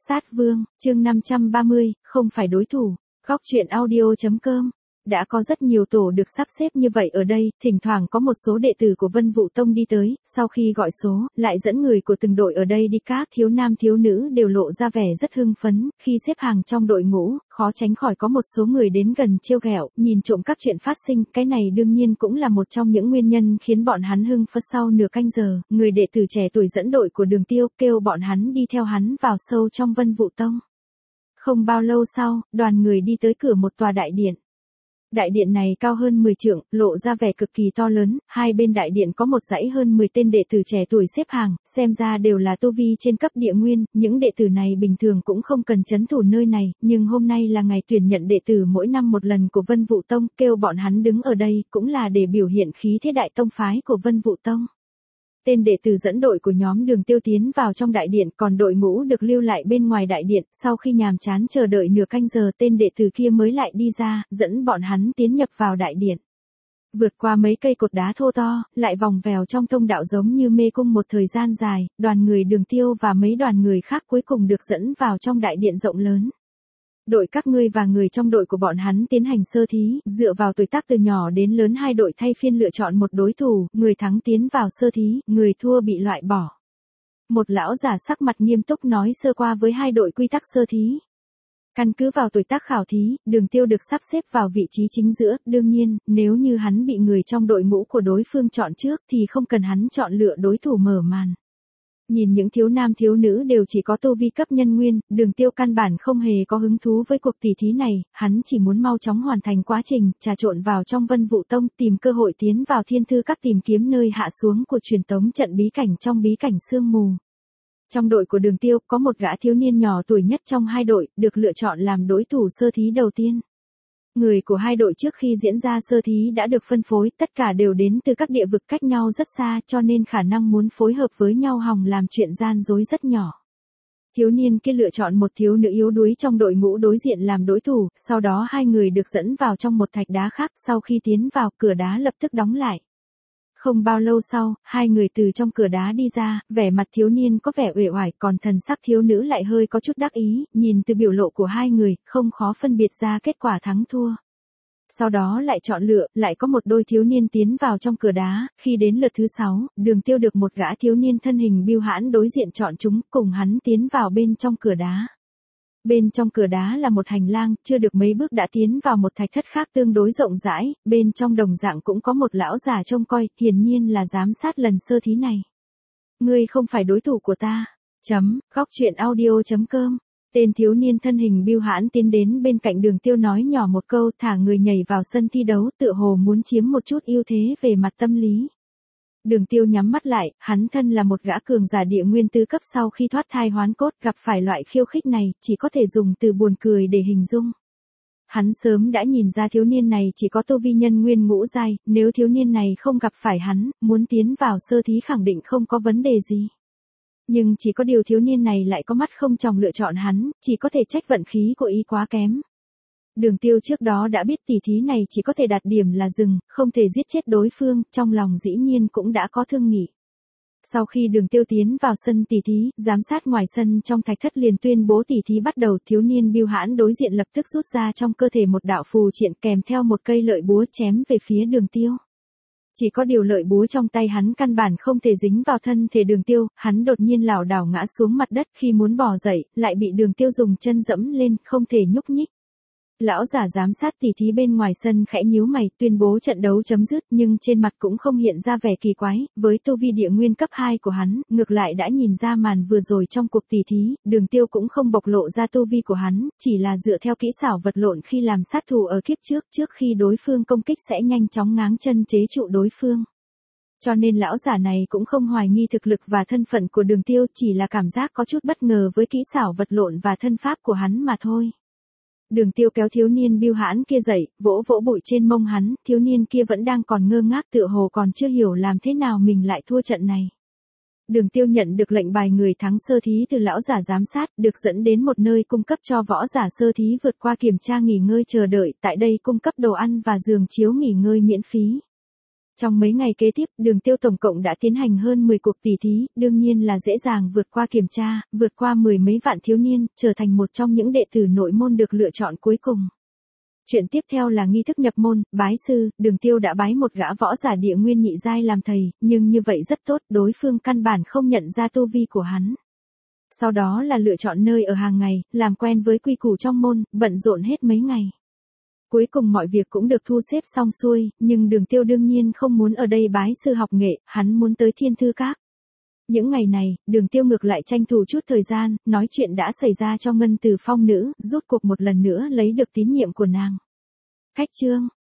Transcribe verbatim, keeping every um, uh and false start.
Sát Vương, chương năm trăm ba mươi, không phải đối thủ. Góc truyện audio.com. Đã có rất nhiều tổ được sắp xếp như vậy ở đây, thỉnh thoảng có một số đệ tử của Vân Vũ Tông đi tới, sau khi gọi số, lại dẫn người của từng đội ở đây đi, các thiếu nam thiếu nữ đều lộ ra vẻ rất hưng phấn, khi xếp hàng trong đội ngũ, khó tránh khỏi có một số người đến gần trêu ghẹo, nhìn trộm các chuyện phát sinh, cái này đương nhiên cũng là một trong những nguyên nhân khiến bọn hắn hưng phấn. Sau nửa canh giờ, người đệ tử trẻ tuổi dẫn đội của Đường Tiêu kêu bọn hắn đi theo hắn vào sâu trong Vân Vũ Tông. Không bao lâu sau, đoàn người đi tới cửa một tòa đại điện. Đại điện này cao hơn mười trượng, lộ ra vẻ cực kỳ to lớn, hai bên đại điện có một dãy hơn mười tên đệ tử trẻ tuổi xếp hàng, xem ra đều là tu vi trên cấp địa nguyên, những đệ tử này bình thường cũng không cần trấn thủ nơi này, nhưng hôm nay là ngày tuyển nhận đệ tử mỗi năm một lần của Vân Vũ Tông, kêu bọn hắn đứng ở đây cũng là để biểu hiện khí thế đại tông phái của Vân Vũ Tông. Tên đệ tử dẫn đội của nhóm Đường Tiêu tiến vào trong đại điện, còn đội ngũ được lưu lại bên ngoài đại điện, sau khi nhàm chán chờ đợi nửa canh giờ tên đệ tử kia mới lại đi ra, dẫn bọn hắn tiến nhập vào đại điện. Vượt qua mấy cây cột đá thô to, lại vòng vèo trong thông đạo giống như mê cung một thời gian dài, đoàn người Đường Tiêu và mấy đoàn người khác cuối cùng được dẫn vào trong đại điện rộng lớn. Đội các ngươi và người trong đội của bọn hắn tiến hành sơ thí, dựa vào tuổi tác từ nhỏ đến lớn hai đội thay phiên lựa chọn một đối thủ, người thắng tiến vào sơ thí, người thua bị loại bỏ. Một lão già sắc mặt nghiêm túc nói sơ qua với hai đội quy tắc sơ thí. Căn cứ vào tuổi tác khảo thí, Đường Tiêu được sắp xếp vào vị trí chính giữa, đương nhiên, nếu như hắn bị người trong đội ngũ của đối phương chọn trước thì không cần hắn chọn lựa đối thủ mở màn. Nhìn những thiếu nam thiếu nữ đều chỉ có tu vi cấp nhân nguyên, Đường Tiêu căn bản không hề có hứng thú với cuộc tỷ thí này, hắn chỉ muốn mau chóng hoàn thành quá trình, trà trộn vào trong Vân Vũ Tông, tìm cơ hội tiến vào Thiên Thư Các tìm kiếm nơi hạ xuống của truyền tống trận bí cảnh trong bí cảnh sương mù. Trong đội của Đường Tiêu có một gã thiếu niên nhỏ tuổi nhất trong hai đội, được lựa chọn làm đối thủ sơ thí đầu tiên. Người của hai đội trước khi diễn ra sơ thí đã được phân phối, tất cả đều đến từ các địa vực cách nhau rất xa, cho nên khả năng muốn phối hợp với nhau hòng làm chuyện gian dối rất nhỏ. Thiếu niên kia lựa chọn một thiếu nữ yếu đuối trong đội ngũ đối diện làm đối thủ, sau đó hai người được dẫn vào trong một thạch đá khác, sau khi tiến vào, cửa đá lập tức đóng lại. Không bao lâu sau, hai người từ trong cửa đá đi ra, vẻ mặt thiếu niên có vẻ uể oải, còn thần sắc thiếu nữ lại hơi có chút đắc ý, nhìn từ biểu lộ của hai người, không khó phân biệt ra kết quả thắng thua. Sau đó lại chọn lựa, lại có một đôi thiếu niên tiến vào trong cửa đá, khi đến lượt thứ sáu, Đường Tiêu được một gã thiếu niên thân hình biêu hãn đối diện chọn chúng, cùng hắn tiến vào bên trong cửa đá. Bên trong cửa đá là một hành lang, chưa được mấy bước đã tiến vào một thạch thất khác tương đối rộng rãi, bên trong đồng dạng cũng có một lão già trông coi, hiển nhiên là giám sát lần sơ thí này. Ngươi không phải đối thủ của ta. Chấm, góc truyện audio.com. Tên thiếu niên thân hình biêu hãn tiến đến bên cạnh Đường Tiêu nói nhỏ một câu, thả người nhảy vào sân thi đấu, tựa hồ muốn chiếm một chút ưu thế về mặt tâm lý. Đường Tiêu nhắm mắt lại, hắn thân là một gã cường giả địa nguyên tứ cấp, sau khi thoát thai hoán cốt gặp phải loại khiêu khích này, chỉ có thể dùng từ buồn cười để hình dung. Hắn sớm đã nhìn ra thiếu niên này chỉ có tu vi nhân nguyên ngũ giai, nếu thiếu niên này không gặp phải hắn, muốn tiến vào sơ thí khẳng định không có vấn đề gì. Nhưng chỉ có điều thiếu niên này lại có mắt không tròng lựa chọn hắn, chỉ có thể trách vận khí của y quá kém. Đường Tiêu trước đó đã biết tỷ thí này chỉ có thể đạt điểm là dừng, không thể giết chết đối phương, trong lòng dĩ nhiên cũng đã có thương nghị. Sau khi Đường Tiêu tiến vào sân tỷ thí, giám sát ngoài sân trong thạch thất liền tuyên bố tỷ thí bắt đầu, thiếu niên biêu hãn đối diện lập tức rút ra trong cơ thể một đạo phù triện kèm theo một cây lợi búa chém về phía Đường Tiêu. Chỉ có điều lợi búa trong tay hắn căn bản không thể dính vào thân thể Đường Tiêu, hắn đột nhiên lảo đảo ngã xuống mặt đất, khi muốn bò dậy, lại bị Đường Tiêu dùng chân dẫm lên, không thể nhúc nhích. Lão giả giám sát tỷ thí bên ngoài sân khẽ nhíu mày, tuyên bố trận đấu chấm dứt, nhưng trên mặt cũng không hiện ra vẻ kỳ quái, với tu vi địa nguyên cấp hai của hắn, ngược lại đã nhìn ra màn vừa rồi trong cuộc tỷ thí, Đường Tiêu cũng không bộc lộ ra tu vi của hắn, chỉ là dựa theo kỹ xảo vật lộn khi làm sát thủ ở kiếp trước, trước khi đối phương công kích sẽ nhanh chóng ngáng chân chế trụ đối phương. Cho nên lão giả này cũng không hoài nghi thực lực và thân phận của Đường Tiêu, chỉ là cảm giác có chút bất ngờ với kỹ xảo vật lộn và thân pháp của hắn mà thôi. Đường Tiêu kéo thiếu niên biêu hãn kia dậy, vỗ vỗ bụi trên mông hắn, thiếu niên kia vẫn đang còn ngơ ngác, tựa hồ còn chưa hiểu làm thế nào mình lại thua trận này. Đường Tiêu nhận được lệnh bài người thắng sơ thí từ lão giả giám sát, được dẫn đến một nơi cung cấp cho võ giả sơ thí vượt qua kiểm tra nghỉ ngơi chờ đợi, tại đây cung cấp đồ ăn và giường chiếu nghỉ ngơi miễn phí. Trong mấy ngày kế tiếp, Đường Tiêu tổng cộng đã tiến hành hơn mười cuộc tỷ thí, đương nhiên là dễ dàng vượt qua kiểm tra, vượt qua mười mấy vạn thiếu niên, trở thành một trong những đệ tử nội môn được lựa chọn cuối cùng. Chuyện tiếp theo là nghi thức nhập môn, bái sư, Đường Tiêu đã bái một gã võ giả địa nguyên nhị giai làm thầy, nhưng như vậy rất tốt, đối phương căn bản không nhận ra tu vi của hắn. Sau đó là lựa chọn nơi ở hàng ngày, làm quen với quy củ trong môn, bận rộn hết mấy ngày. Cuối cùng mọi việc cũng được thu xếp xong xuôi, nhưng Đường Tiêu đương nhiên không muốn ở đây bái sư học nghệ, hắn muốn tới Thiên Thư Các. Những ngày này, Đường Tiêu ngược lại tranh thủ chút thời gian, nói chuyện đã xảy ra cho Ngân Từ Phong nữ, rút cuộc một lần nữa lấy được tín nhiệm của nàng. Cách chương